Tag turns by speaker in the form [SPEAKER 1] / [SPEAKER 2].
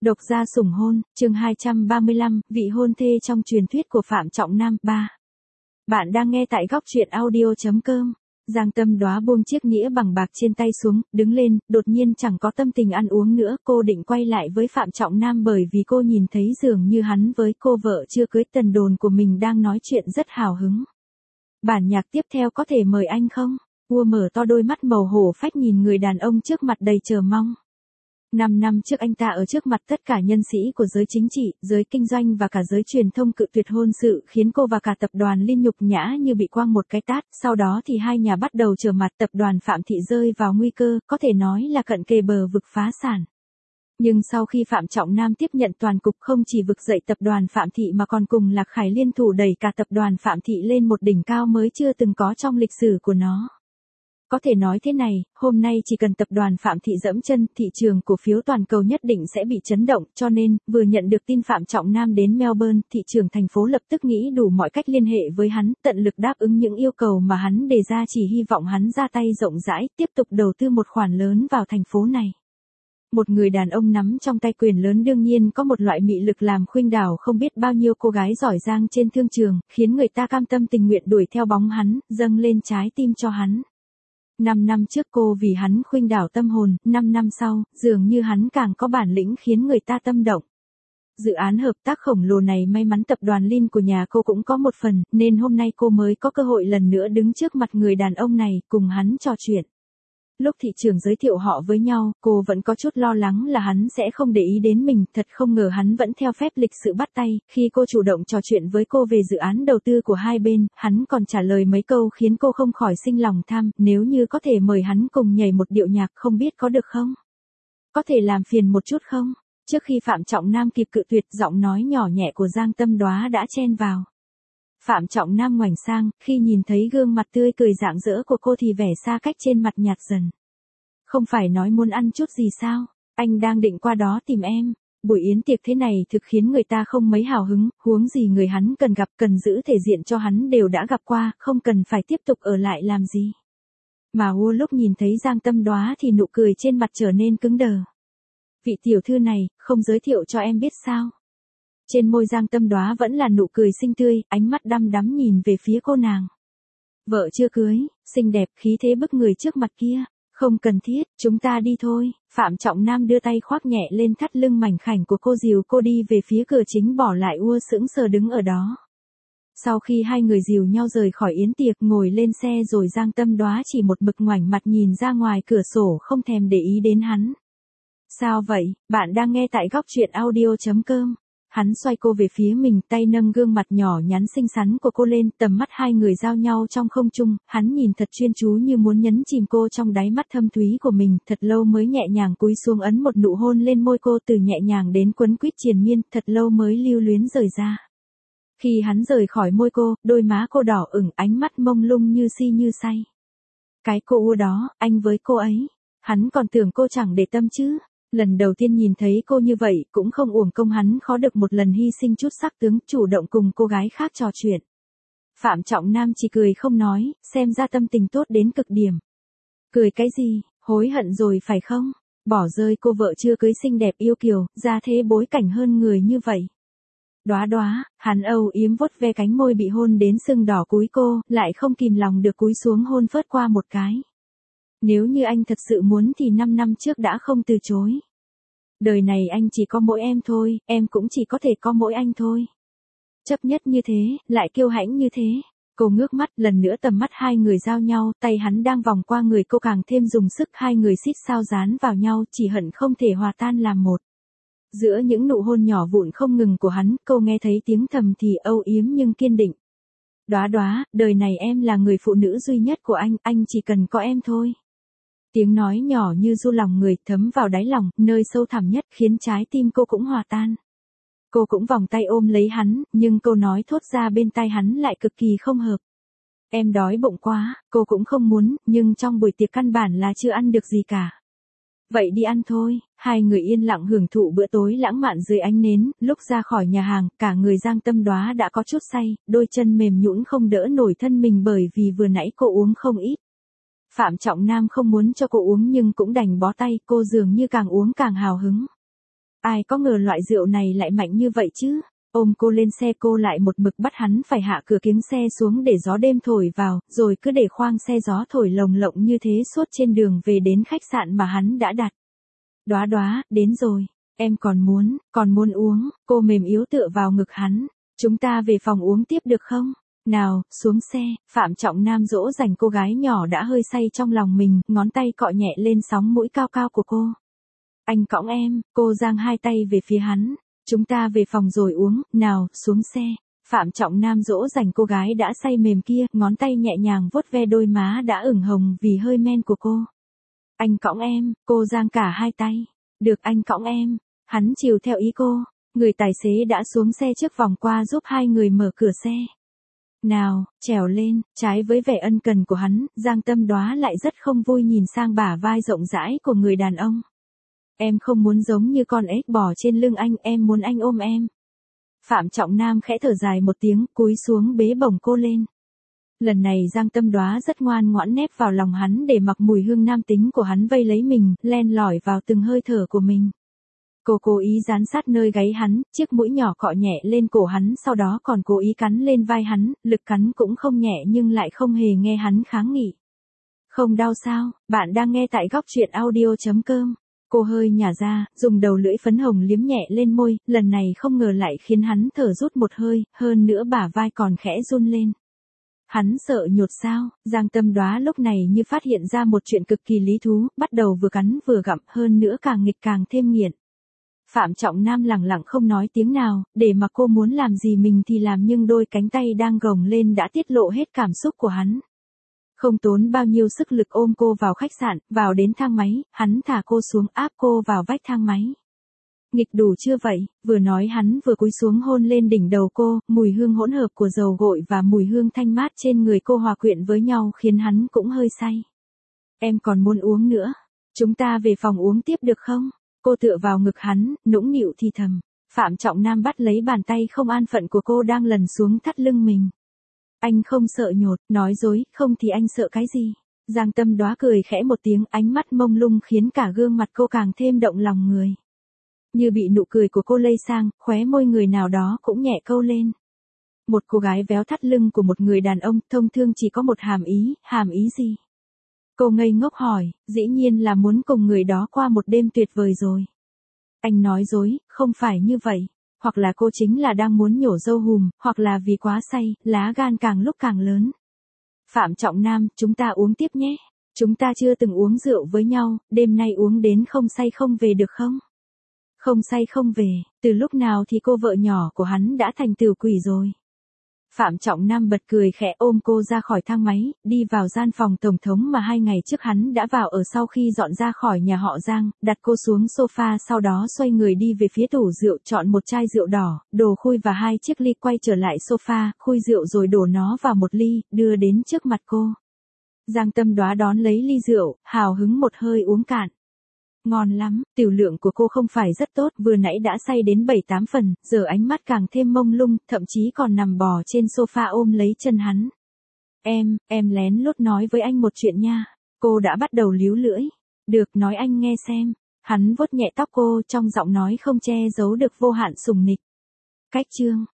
[SPEAKER 1] Độc gia sủng hôn, chương 235, vị hôn thê trong truyền thuyết của Phạm Trọng Nam, 3. Bạn đang nghe tại góc truyện audio.com. Giang Tâm Đóa buông chiếc nĩa bằng bạc trên tay xuống, đứng lên, đột nhiên chẳng có tâm tình ăn uống nữa. Cô định quay lại với Phạm Trọng Nam bởi vì cô nhìn thấy dường như hắn với cô vợ chưa cưới Tần Đồn của mình đang nói chuyện rất hào hứng. Bản nhạc tiếp theo có thể mời anh không? Ua mở to đôi mắt màu hổ phách nhìn người đàn ông trước mặt đầy chờ mong. 5 năm trước anh ta ở trước mặt tất cả nhân sĩ của giới chính trị, giới kinh doanh và cả giới truyền thông cự tuyệt hôn sự, khiến cô và cả tập đoàn Liên nhục nhã như bị quăng một cái tát. Sau đó thì hai nhà bắt đầu trở mặt, tập đoàn Phạm Thị rơi vào nguy cơ, có thể nói là cận kề bờ vực phá sản. Nhưng sau khi Phạm Trọng Nam tiếp nhận toàn cục, không chỉ vực dậy tập đoàn Phạm Thị mà còn cùng Lạc Khải liên thủ đẩy cả tập đoàn Phạm Thị lên một đỉnh cao mới chưa từng có trong lịch sử của nó. Có thể nói thế này, hôm nay chỉ cần tập đoàn Phạm Thị dẫm chân, thị trường cổ phiếu toàn cầu nhất định sẽ bị chấn động, cho nên, vừa nhận được tin Phạm Trọng Nam đến Melbourne, thị trường thành phố lập tức nghĩ đủ mọi cách liên hệ với hắn, tận lực đáp ứng những yêu cầu mà hắn đề ra, chỉ hy vọng hắn ra tay rộng rãi, tiếp tục đầu tư một khoản lớn vào thành phố này. Một người đàn ông nắm trong tay quyền lớn đương nhiên có một loại mị lực làm khuynh đảo không biết bao nhiêu cô gái giỏi giang trên thương trường, khiến người ta cam tâm tình nguyện đuổi theo bóng hắn, dâng lên trái tim cho hắn. 5 năm trước cô vì hắn khuynh đảo tâm hồn, 5 năm sau, dường như hắn càng có bản lĩnh khiến người ta tâm động. Dự án hợp tác khổng lồ này may mắn tập đoàn Lin của nhà cô cũng có một phần, nên hôm nay cô mới có cơ hội lần nữa đứng trước mặt người đàn ông này, cùng hắn trò chuyện. Lúc thị trường giới thiệu họ với nhau, cô vẫn có chút lo lắng là hắn sẽ không để ý đến mình, thật không ngờ hắn vẫn theo phép lịch sự bắt tay. Khi cô chủ động trò chuyện với cô về dự án đầu tư của hai bên, hắn còn trả lời mấy câu khiến cô không khỏi sinh lòng tham, nếu như có thể mời hắn cùng nhảy một điệu nhạc không biết có được không? Có thể làm phiền một chút không? Trước khi Phạm Trọng Nam kịp cự tuyệt, giọng nói nhỏ nhẹ của Giang Tâm Đóa đã chen vào. Phạm Trọng Nam ngoảnh sang, khi nhìn thấy gương mặt tươi cười rạng rỡ của cô thì vẻ xa cách trên mặt nhạt dần. Không phải nói muốn ăn chút gì sao? Anh đang định qua đó tìm em. Buổi yến tiệc thế này thực khiến người ta không mấy hào hứng, huống gì người hắn cần gặp, cần giữ thể diện cho hắn đều đã gặp qua, không cần phải tiếp tục ở lại làm gì. Mà lúc nhìn thấy Giang Tâm Đóa thì nụ cười trên mặt trở nên cứng đờ. Vị tiểu thư này, không giới thiệu cho em biết sao? Trên môi Giang Tâm Đóa vẫn là nụ cười xinh tươi, ánh mắt đăm đắm nhìn về phía cô nàng. Vợ chưa cưới, xinh đẹp, khí thế bức người trước mặt kia. Không cần thiết, chúng ta đi thôi. Phạm Trọng Nam đưa tay khoác nhẹ lên thắt lưng mảnh khảnh của cô, dìu cô đi về phía cửa chính, bỏ lại sững sờ đứng ở đó. Sau khi hai người dìu nhau rời khỏi yến tiệc, ngồi lên xe rồi Giang Tâm Đóa chỉ một mực ngoảnh mặt nhìn ra ngoài cửa sổ, không thèm để ý đến hắn. Sao vậy, bạn đang nghe tại góc truyện audio.com. Hắn xoay cô về phía mình, tay nâng gương mặt nhỏ nhắn xinh xắn của cô lên, tầm mắt hai người giao nhau trong không trung, hắn nhìn thật chuyên chú như muốn nhấn chìm cô trong đáy mắt thâm thúy của mình, thật lâu mới nhẹ nhàng cúi xuống ấn một nụ hôn lên môi cô, từ nhẹ nhàng đến quấn quýt triền miên, thật lâu mới lưu luyến rời ra. Khi hắn rời khỏi môi cô, đôi má cô đỏ ửng, ánh mắt mông lung như si như say. Cái cô đó, anh với cô ấy, hắn còn tưởng cô chẳng để tâm chứ. Lần đầu tiên nhìn thấy cô như vậy, cũng không uổng công hắn khó được một lần hy sinh chút sắc tướng, chủ động cùng cô gái khác trò chuyện. Phạm Trọng Nam chỉ cười không nói, xem ra tâm tình tốt đến cực điểm. Cười cái gì, hối hận rồi phải không? Bỏ rơi cô vợ chưa cưới xinh đẹp yêu kiều, ra thế bối cảnh hơn người như vậy. Đóa đóa, hắn âu yếm vuốt ve cánh môi bị hôn đến sưng đỏ cúi cô, lại không kìm lòng được cúi xuống hôn phớt qua một cái. Nếu như anh thật sự muốn thì 5 năm trước đã không từ chối. Đời này anh chỉ có mỗi em thôi, em cũng chỉ có thể có mỗi anh thôi. Chấp nhất như thế, lại kiêu hãnh như thế. Cô ngước mắt, lần nữa tầm mắt hai người giao nhau, tay hắn đang vòng qua người cô càng thêm dùng sức, hai người xít sao dán vào nhau, chỉ hận không thể hòa tan làm một. Giữa những nụ hôn nhỏ vụn không ngừng của hắn, cô nghe thấy tiếng thầm thì âu yếm nhưng kiên định. Đóa đóa, đời này em là người phụ nữ duy nhất của anh chỉ cần có em thôi. Tiếng nói nhỏ như ru lòng người, thấm vào đáy lòng, nơi sâu thẳm nhất, khiến trái tim cô cũng hòa tan. Cô cũng vòng tay ôm lấy hắn, nhưng câu nói thốt ra bên tai hắn lại cực kỳ không hợp. Em đói bụng quá, cô cũng không muốn, nhưng trong buổi tiệc căn bản là chưa ăn được gì cả. Vậy đi ăn thôi. Hai người yên lặng hưởng thụ bữa tối lãng mạn dưới ánh nến, lúc ra khỏi nhà hàng, cả người Giang Tâm Đóa đã có chút say, đôi chân mềm nhũn không đỡ nổi thân mình bởi vì vừa nãy cô uống không ít. Phạm Trọng Nam không muốn cho cô uống nhưng cũng đành bó tay, cô dường như càng uống càng hào hứng. Ai có ngờ loại rượu này lại mạnh như vậy chứ. Ôm cô lên xe, cô lại một mực bắt hắn phải hạ cửa kính xe xuống để gió đêm thổi vào, rồi cứ để khoang xe gió thổi lồng lộng như thế suốt trên đường về đến khách sạn mà hắn đã đặt. Đóa đóa, đến rồi, em còn muốn uống, cô mềm yếu tựa vào ngực hắn. Chúng ta về phòng uống tiếp được không? Nào, xuống xe. Phạm Trọng Nam dỗ dành cô gái nhỏ đã hơi say trong lòng mình, ngón tay cọ nhẹ lên sóng mũi cao cao của cô. Anh cõng em, cô giang hai tay về phía hắn. Chúng ta về phòng rồi uống, nào, xuống xe. Phạm Trọng Nam dỗ dành cô gái đã say mềm kia, ngón tay nhẹ nhàng vuốt ve đôi má đã ửng hồng vì hơi men của cô. Anh cõng em, cô giang cả hai tay. Được, anh cõng em. Hắn chiều theo ý cô. Người tài xế đã xuống xe trước vòng qua giúp hai người mở cửa xe. Nào, trèo lên. Trái với vẻ ân cần của hắn, Giang Tâm Đóa lại rất không vui nhìn sang bả vai rộng rãi của người đàn ông. Em không muốn giống như con ếch bò trên lưng anh, em muốn anh ôm em. Phạm Trọng Nam khẽ thở dài một tiếng, cúi xuống bế bổng cô lên. Lần này Giang Tâm Đóa rất ngoan ngoãn nép vào lòng hắn để mặc mùi hương nam tính của hắn vây lấy mình, len lỏi vào từng hơi thở của mình. Cô cố ý dán sát nơi gáy hắn, chiếc mũi nhỏ cọ nhẹ lên cổ hắn, sau đó còn cố ý cắn lên vai hắn, lực cắn cũng không nhẹ nhưng lại không hề nghe hắn kháng nghị. Không đau sao? Bạn đang nghe tại góc truyện audio.com. Cô hơi nhả ra, dùng đầu lưỡi phấn hồng liếm nhẹ lên môi, lần này không ngờ lại khiến hắn thở rút một hơi, hơn nữa bả vai còn khẽ run lên. Hắn sợ nhột sao? Giang Tâm Đóa lúc này như phát hiện ra một chuyện cực kỳ lý thú, bắt đầu vừa cắn vừa gặm, hơn nữa càng nghịch càng thêm nghiện. Phạm Trọng Nam lẳng lặng không nói tiếng nào, để mà cô muốn làm gì mình thì làm, nhưng đôi cánh tay đang gồng lên đã tiết lộ hết cảm xúc của hắn. Không tốn bao nhiêu sức lực ôm cô vào khách sạn, vào đến thang máy, hắn thả cô xuống áp cô vào vách thang máy. Nghịch đủ chưa vậy? Vừa nói hắn vừa cúi xuống hôn lên đỉnh đầu cô, mùi hương hỗn hợp của dầu gội và mùi hương thanh mát trên người cô hòa quyện với nhau khiến hắn cũng hơi say. Em còn muốn uống nữa. Chúng ta về phòng uống tiếp được không? Cô tựa vào ngực hắn, nũng nịu thì thầm. Phạm Trọng Nam bắt lấy bàn tay không an phận của cô đang lần xuống thắt lưng mình. Anh không sợ nhột, nói dối, không thì anh sợ cái gì? Giang Tâm Đóa cười khẽ một tiếng, ánh mắt mông lung khiến cả gương mặt cô càng thêm động lòng người. Như bị nụ cười của cô lây sang, khóe môi người nào đó cũng nhẹ câu lên. Một cô gái véo thắt lưng của một người đàn ông, thông thường chỉ có một hàm ý gì? Cô ngây ngốc hỏi, dĩ nhiên là muốn cùng người đó qua một đêm tuyệt vời rồi. Anh nói dối, không phải như vậy. Hoặc là cô chính là đang muốn nhổ dâu hùm, hoặc là vì quá say, lá gan càng lúc càng lớn. Phạm Trọng Nam, chúng ta uống tiếp nhé. Chúng ta chưa từng uống rượu với nhau, đêm nay uống đến không say không về được không? Không say không về, từ lúc nào thì cô vợ nhỏ của hắn đã thành tiểu quỷ rồi. Phạm Trọng Nam bật cười khẽ ôm cô ra khỏi thang máy, đi vào gian phòng tổng thống mà 2 ngày trước hắn đã vào ở sau khi dọn ra khỏi nhà họ Giang, đặt cô xuống sofa, sau đó xoay người đi về phía tủ rượu, chọn một chai rượu đỏ, đồ khui và 2 chiếc ly, quay trở lại sofa, khui rượu rồi đổ nó vào một ly, đưa đến trước mặt cô. Giang Tâm Đóa đón lấy ly rượu, hào hứng một hơi uống cạn. Ngon lắm, tiểu lượng của cô không phải rất tốt, vừa nãy đã say đến 7-8 phần, giờ ánh mắt càng thêm mông lung, thậm chí còn nằm bò trên sofa ôm lấy chân hắn. Em lén lút nói với anh một chuyện nha. Cô đã bắt đầu líu lưỡi. Được, nói anh nghe xem. Hắn vuốt nhẹ tóc cô, trong giọng nói không che giấu được vô hạn sùng nịch. Cách chương,